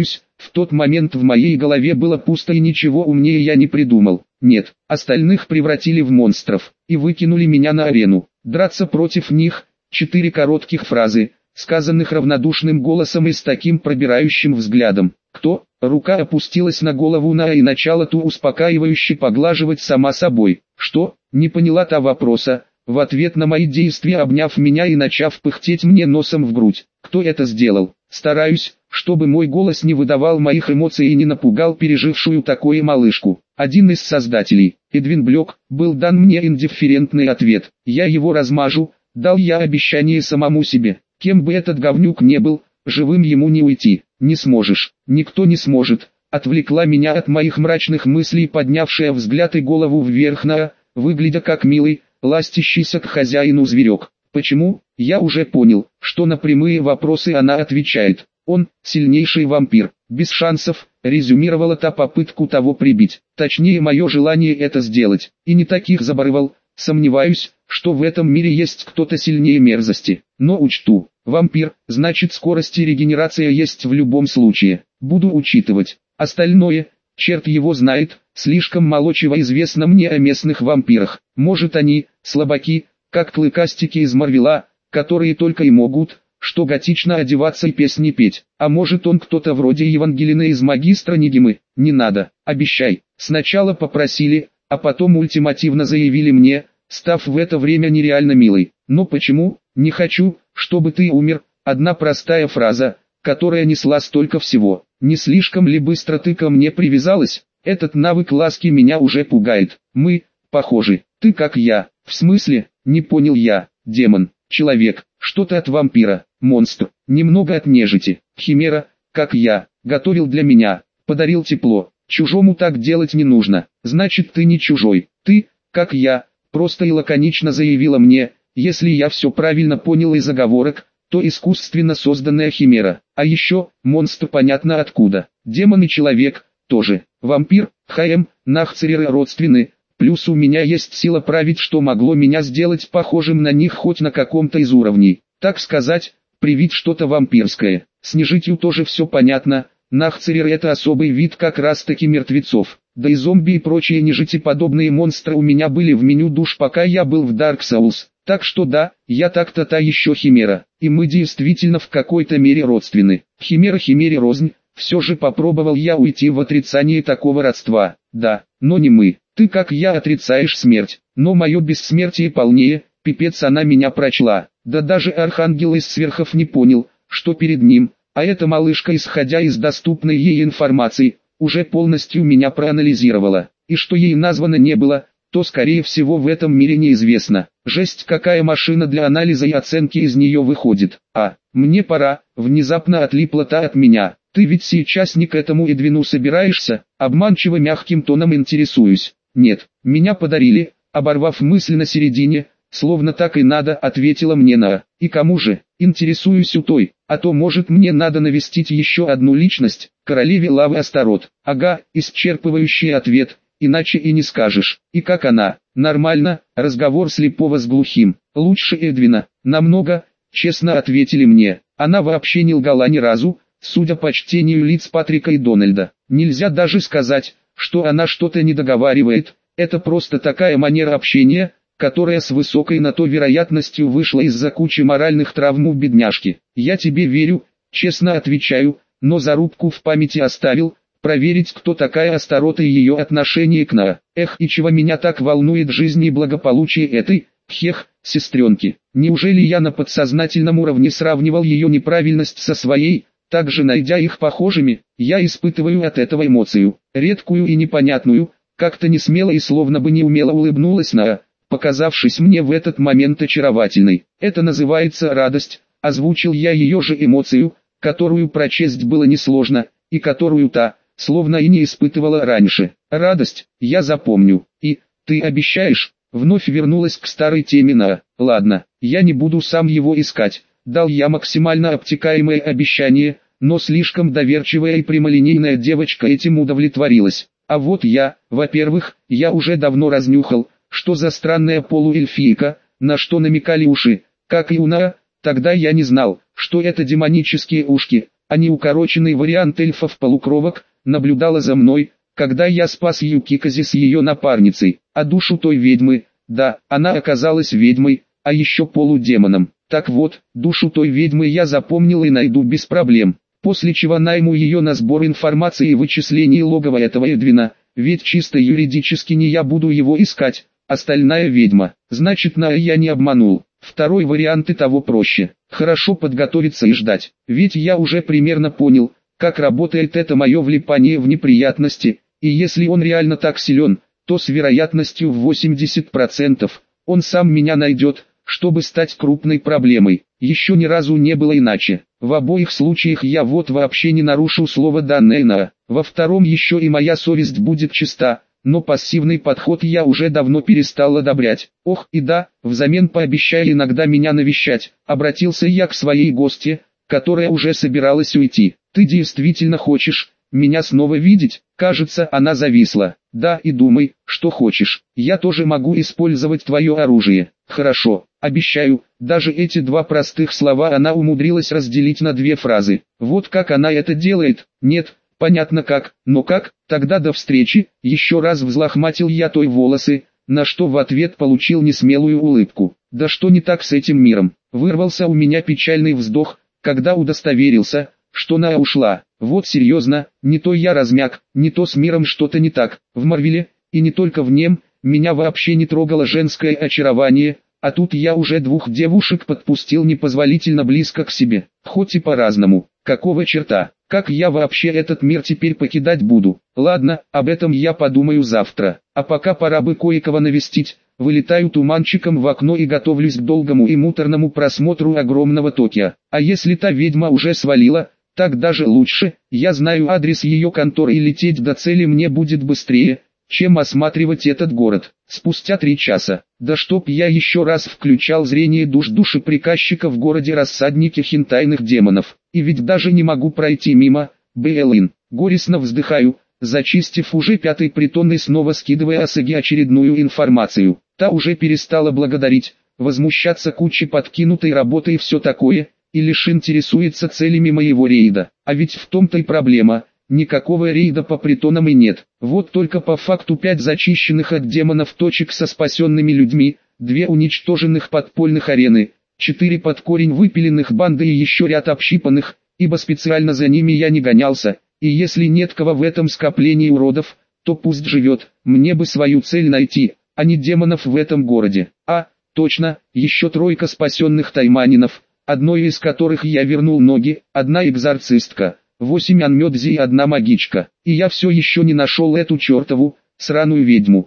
В тот момент в моей голове было пусто и ничего умнее я не придумал. Нет, остальных превратили в монстров и выкинули меня на арену. Драться против них, 4 коротких фразы, сказанных равнодушным голосом и с таким пробирающим взглядом. Кто? Рука опустилась на голову Наа и начала ту успокаивающе поглаживать сама собой. Что? Не поняла та вопроса. В ответ на мои действия обняв меня и начав пыхтеть мне носом в грудь. Кто это сделал? Стараюсь, чтобы мой голос не выдавал моих эмоций и не напугал пережившую такое малышку. Один из создателей, Эдвин Блок, был дан мне индифферентный ответ. Я его размажу, дал я обещание самому себе. Кем бы этот говнюк не был, живым ему не уйти. Не сможешь, никто не сможет. Отвлекла меня от моих мрачных мыслей поднявшая взгляд и голову вверх Наа, выглядя как милый, ластящийся к хозяину зверек. Почему? Я уже понял, что на прямые вопросы она отвечает. Он – сильнейший вампир, без шансов, резюмировала та попытку того прибить. Точнее мое желание это сделать. И не таких заборывал, сомневаюсь, что в этом мире есть кто-то сильнее мерзости. Но учту, вампир, значит скорость и регенерация есть в любом случае. Буду учитывать. Остальное, черт его знает, слишком мало чего известно мне о местных вампирах. Может они, слабаки, как клыкастики из Марвела, которые только и могут, что готично одеваться и песни петь. А может он кто-то вроде Евангелины из Магистра Нигимы. Не надо, обещай. Сначала попросили, а потом ультимативно заявили мне, став в это время нереально милой. Но почему? Не хочу, чтобы ты умер. Одна простая фраза, которая несла столько всего. Не слишком ли быстро ты ко мне привязалась? Этот навык ласки меня уже пугает. Мы, похожи. Ты как я. В смысле? Не понял я. Демон, человек, что-то от вампира, монстр, немного от нежити, химера, как я, готовил для меня, подарил тепло. Чужому так делать не нужно. Значит ты не чужой. Ты, как я, просто и лаконично заявила мне, если я все правильно понял из заговорок, то искусственно созданная химера. А еще, монстр понятно откуда. Демон и человек, тоже. Вампир, нахцереры родственны. Плюс у меня есть сила править, что могло меня сделать похожим на них хоть на каком-то из уровней. Так сказать, привить что-то вампирское. С нежитью тоже все понятно. Нахцереры это особый вид как раз таки мертвецов. Да и зомби и прочие нежитеподобные монстры у меня были в меню душ пока я был в Dark Souls. Так что да, я так-то та еще химера. И мы действительно в какой-то мере родственны. Химера химере рознь. Все же попробовал я уйти в отрицание такого родства. Да, но не мы. Ты как я отрицаешь смерть, но мое бессмертие полнее, пипец она меня прочла. Да даже архангел из сверхов не понял, что перед ним, а эта малышка, исходя из доступной ей информации, уже полностью меня проанализировала. И что ей названо не было, то скорее всего в этом мире неизвестно. Жесть, какая машина для анализа и оценки из нее выходит. А, мне пора, внезапно отлипла та от меня. Ты ведь сейчас не к этому Эдвину собираешься? Обманчиво мягким тоном интересуюсь. Нет, меня подарили, оборвав мысль на середине, словно так и надо, ответила мне Наа. И кому же? Интересуюсь у той, а то может мне надо навестить еще одну личность, королеве лавы Астарот. Ага, исчерпывающий ответ, иначе и не скажешь. И как она? Нормально, разговор слепого с глухим. Лучше Эдвина, намного, честно ответили мне. Она вообще не лгала ни разу, судя по чтению лиц Патрика и Дональда. Нельзя даже сказать, что она что-то не договаривает. Это просто такая манера общения, которая с высокой на то вероятностью вышла из-за кучи моральных травм у бедняжки. Я тебе верю, честно отвечаю, но зарубку в памяти оставил, проверить, кто такая Астарот и ее отношение к Наа. Эх, и чего меня так волнует жизнь и благополучие этой, сестренки. Неужели я на подсознательном уровне сравнивал ее неправильность со своей? Также найдя их похожими, я испытываю от этого эмоцию, редкую и непонятную, как-то несмело и словно бы неумело улыбнулась Наа, показавшись мне в этот момент очаровательной. Это называется радость, озвучил я ее же эмоцию, которую прочесть было несложно, и которую та, словно и не испытывала раньше. Радость, я запомню, и, ты обещаешь, вновь вернулась к старой теме Наа. Ладно, я не буду сам его искать. Дал я максимально обтекаемое обещание, но слишком доверчивая и прямолинейная девочка этим удовлетворилась. А вот я, во-первых, я уже давно разнюхал, что за странная полуэльфийка, на что намекали уши, как и у Наа, тогда я не знал, что это демонические ушки, а не укороченный вариант эльфов-полукровок, наблюдала за мной, когда я спас Юкикази с ее напарницей, а душу той ведьмы, да, она оказалась ведьмой, а еще полудемоном. Так вот, душу той ведьмы я запомнил и найду без проблем, после чего найму ее на сбор информации и вычислении логова этого Эдвина, ведь чисто юридически не я буду его искать, остальная ведьма, значит я не обманул. Второй вариант и того проще, хорошо подготовиться и ждать, ведь я уже примерно понял, как работает это мое влипание в неприятности, и если он реально так силен, то с вероятностью в 80% он сам меня найдет, чтобы стать крупной проблемой. Еще ни разу не было иначе. В обоих случаях я вот вообще не нарушу слово данное на. Во втором еще и моя совесть будет чиста, но пассивный подход я уже давно перестал одобрять. Ох и да, взамен пообещай иногда меня навещать, обратился я к своей гостье, которая уже собиралась уйти. Ты действительно хочешь меня снова видеть? Кажется, она зависла. Да, и думай, что хочешь. Я тоже могу использовать твое оружие. Хорошо, обещаю. Даже эти два простых слова она умудрилась разделить на две фразы. Вот как она это делает? Нет, понятно как, но как? Тогда до встречи. Еще раз взлохматил я той волосы, на что в ответ получил несмелую улыбку. Да что не так с этим миром? Вырвался у меня печальный вздох, когда удостоверился, что Наа ушла. Вот серьезно, не то я размяк, не то с миром что-то не так. В Марвеле, и не только в нем, меня вообще не трогало женское очарование, а тут я уже двух девушек подпустил непозволительно близко к себе. Хоть и по-разному. Какого черта? Как я вообще этот мир теперь покидать буду? Ладно, об этом я подумаю завтра. А пока пора бы кое-кого навестить. Вылетаю туманчиком в окно и готовлюсь к долгому и муторному просмотру огромного Токио. А если та ведьма уже свалила, так даже лучше. Я знаю адрес ее конторы и лететь до цели мне будет быстрее, чем осматривать этот город. Спустя 3 часа. Да чтоб я еще раз включал зрение души приказчика в городе-рассаднике хентайных демонов. И ведь даже не могу пройти мимо. Бэйлин. Горестно вздыхаю, зачистив уже 5-й притон и снова скидывая Асаги очередную информацию. Та уже перестала благодарить, возмущаться кучей подкинутой работы и все такое, и лишь интересуется целями моего рейда. А ведь в том-то и проблема, никакого рейда по притонам и нет. Вот только по факту 5 зачищенных от демонов точек со спасенными людьми, 2 уничтоженных подпольных арены, 4 под корень выпиленных банды и еще ряд общипанных, ибо специально за ними я не гонялся, и если нет кого в этом скоплении уродов, то пусть живет, мне бы свою цель найти, а не демонов в этом городе. А, точно, еще 3 спасенных тайманинов, одной из которых я вернул ноги, 1 экзорцистка, 8 анмёдзи и 1 магичка. И я все еще не нашел эту чертову, сраную ведьму.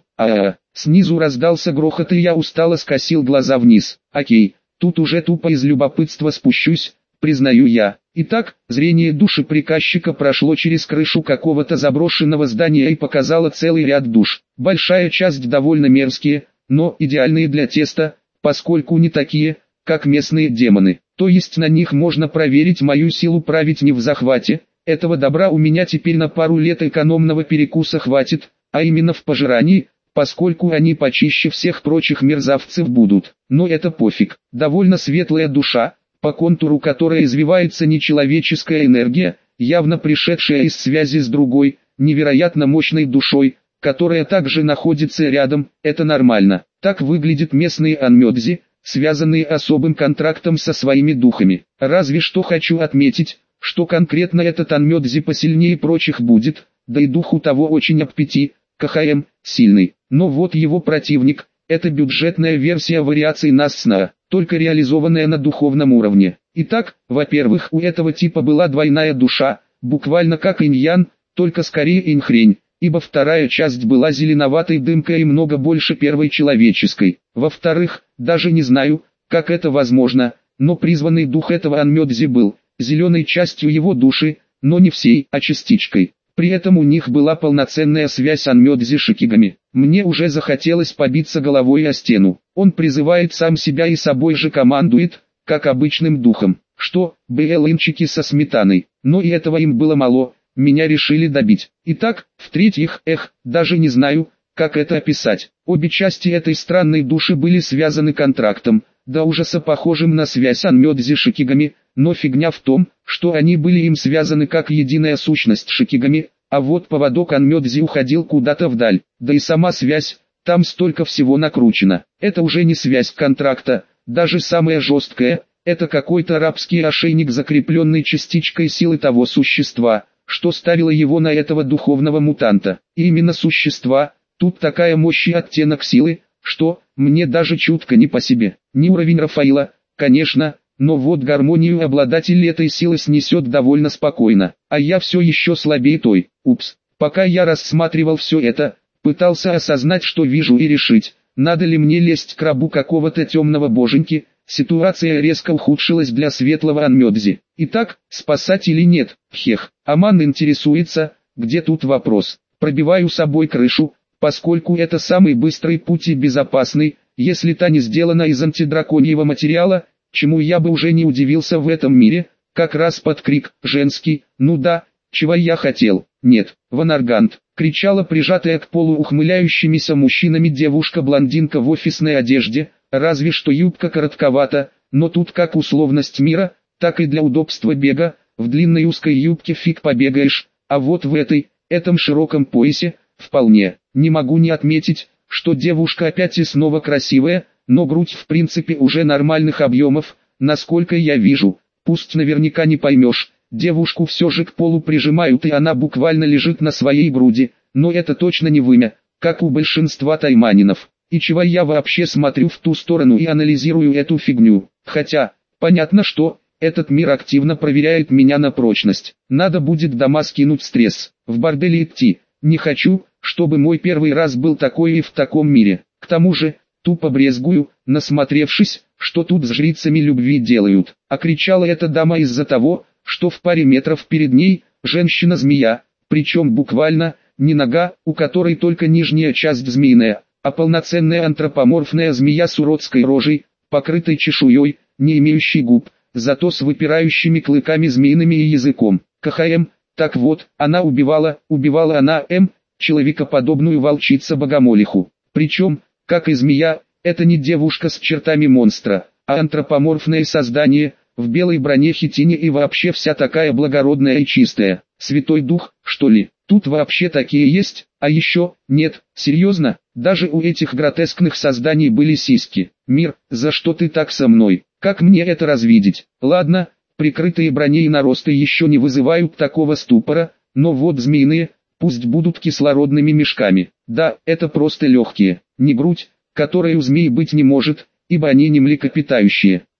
Снизу раздался грохот и я устало скосил глаза вниз. Окей, тут уже тупо из любопытства спущусь, признаю я. Итак, зрение души приказчика прошло через крышу какого-то заброшенного здания и показало целый ряд душ. Большая часть довольно мерзкие, но идеальные для теста, поскольку не такие, как местные демоны. То есть на них можно проверить мою силу править не в захвате. Этого добра у меня теперь на пару лет экономного перекуса хватит, а именно в пожирании, поскольку они почище всех прочих мерзавцев будут. Но это пофиг. Довольно светлая душа, по контуру которой извивается нечеловеческая энергия, явно пришедшая из связи с другой, невероятно мощной душой, которая также находится рядом. Это нормально. Так выглядят местные анмёдзи, связанные особым контрактом со своими духами. Разве что хочу отметить, что конкретно этот анмёдзи посильнее прочих будет, да и дух у того очень аппети, КХМ, сильный. Но вот его противник, это бюджетная версия вариаций Нассна, только реализованная на духовном уровне. Итак, во-первых, у этого типа была двойная душа, буквально как инь-ян, только скорее инь-хрень, ибо вторая часть была зеленоватой дымкой и много больше первой человеческой. Во-вторых, даже не знаю, как это возможно, но призванный дух этого анмёдзи был зеленой частью его души, но не всей, а частичкой. При этом у них была полноценная связь анмёдзи шикигами. Мне уже захотелось побиться головой о стену. Он призывает сам себя и собой же командует, как обычным духом. Что, БЛНчики со сметаной. Но и этого им было мало, меня решили добить. Итак, в-третьих, даже не знаю, как это описать. Обе части этой странной души были связаны контрактом, до ужаса похожим на связь анмёдзи шикигами, но фигня в том, что они были им связаны как единая сущность шикигами, а вот поводок Анмёдзи уходил куда-то вдаль, да и сама связь, там столько всего накручено. Это уже не связь контракта, даже самая жесткая, это какой-то рабский ошейник, закрепленный частичкой силы того существа, что ставило его на этого духовного мутанта. И именно существа, тут такая мощь и оттенок силы, что мне даже чутко не по себе. Не уровень Рафаила, конечно, но вот гармонию обладатель этой силы снесет довольно спокойно, а я все еще слабее той. Упс, пока я рассматривал все это, пытался осознать, что вижу, и решить, надо ли мне лезть к рабу какого-то темного боженьки. Ситуация резко ухудшилась для светлого Анмёдзи. Итак, спасать или нет? Хех. Аман интересуется, где тут вопрос. Пробиваю собой крышу, поскольку это самый быстрый путь и безопасный, если та не сделана из антидраконьего материала, чему я бы уже не удивился в этом мире, как раз под крик «женский», ну да, чего я хотел, нет, Ванаргант, кричала прижатая к полу ухмыляющимися мужчинами девушка-блондинка в офисной одежде, разве что юбка коротковата, но тут как условность мира, так и для удобства бега, в длинной узкой юбке фиг побегаешь, а вот в этом широком поясе, вполне, не могу не отметить, что девушка опять и снова красивая, но грудь в принципе уже нормальных объемов, насколько я вижу, пусть наверняка не поймешь, девушку все же к полу прижимают и она буквально лежит на своей груди, но это точно не вымя, как у большинства тайманинов. И чего я вообще смотрю в ту сторону и анализирую эту фигню, хотя, понятно, что этот мир активно проверяет меня на прочность. Надо будет дома скинуть стресс, в бордель идти, не хочу, чтобы мой первый раз был такой и в таком мире. К тому же, тупо брезгую, насмотревшись, что тут с жрицами любви делают. А кричала эта дама из-за того, что в паре метров перед ней, женщина-змея, причем буквально, не нога, у которой только нижняя часть змеиная, а полноценная антропоморфная змея с уродской рожей, покрытой чешуей, не имеющей губ, зато с выпирающими клыками змеиными и языком. КХМ, так вот, она убивала она человекоподобную волчица-богомолиху. Причем, как и змея, это не девушка с чертами монстра, а антропоморфное создание, в белой броне хитине и вообще вся такая благородная и чистая. Святой Дух, что ли? Тут вообще такие есть, а еще, нет, серьезно, даже у этих гротескных созданий были сиськи. Мир, за что ты так со мной? Как мне это развидеть? Ладно, прикрытые броней наросты еще не вызывают такого ступора, но вот змеиные, пусть будут кислородными мешками. Да, это просто легкие, не грудь, которой у змей быть не может, ибо они не млекопитающие.